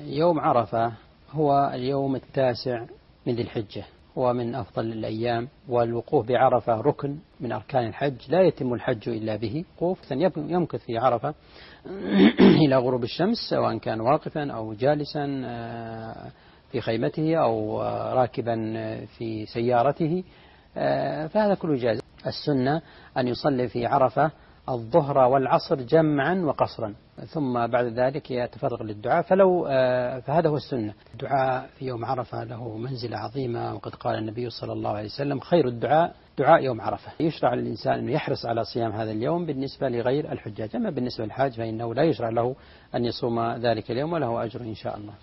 يوم عرفة هو اليوم التاسع من ذي الحجة، هو من أفضل الأيام، والوقوف بعرفة ركن من أركان الحج، لا يتم الحج إلا به. وقوف يمكث في عرفة إلى غروب الشمس، سواء كان واقفا أو جالسا في خيمته أو راكبا في سيارته، فهذا كله جائز. السنة أن يصلي في عرفة الظهر والعصر جمعا وقصرا، ثم بعد ذلك يتفرغ للدعاء. فهذا هو السنة. الدعاء في يوم عرفة له منزلة عظيمة، وقد قال النبي صلى الله عليه وسلم: خير الدعاء دعاء يوم عرفة. يشرع للإنسان أن يحرص على صيام هذا اليوم بالنسبة لغير الحجاج، أما بالنسبة للحاج فإنه لا يشرع له أن يصوم ذلك اليوم، وله أجر إن شاء الله.